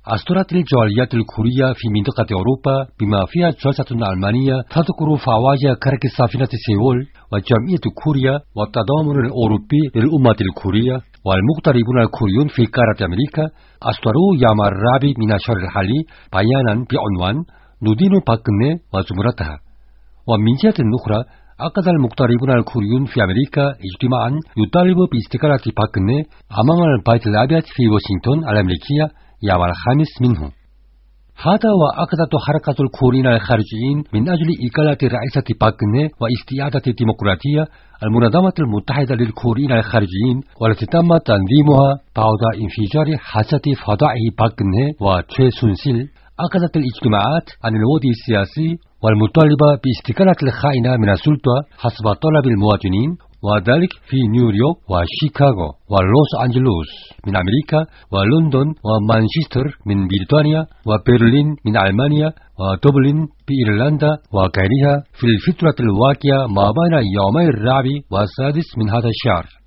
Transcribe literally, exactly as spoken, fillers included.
أصدرت الجاليات الكورية في منطقة أوروبا بما فيها جلسة ألمانية تذكر فواز كرك سفينة سيول وجمعية كوريا والتضامن الأوروبي للأمة الكورية والمغتربون الكوريون في قارة أمريكا. أصدروا يوم الرابع من الشهر الحالي بيانا بعنوان ندين باكنه وزمرتها. ومن جهة أخرى عقد المغتربون الكوريون في أمريكا اجتماعا يطالب باستقالة باكنه أمام البيت الأبيض في واشنطن الأمريكية يوم الخامس منه. هذا وعقدت حركة الكوريين الخارجيين من أجل إقالة رئيسة باكنه واستعادة الديمقراطية المنظمة المتحدة للكوريين الخارجيين، والتي تم تنظيمها بعد انفجار حادثة فضائح باكنه وتشي سونسيل. عقدت الاجتماعات عن الوضع السياسي والمطالبة باستقالة الخائنة من السلطة حسب طلب المواطنين، وذلك في نيويورك وشيكاغو ولوس أنجلوس من أمريكا ولندن ومانشستر من بريطانيا وبرلين من ألمانيا ودبلن بإيرلندا وغيرها في الفترة الواقعة ما بين يومي الرابع والسادس من هذا الشهر.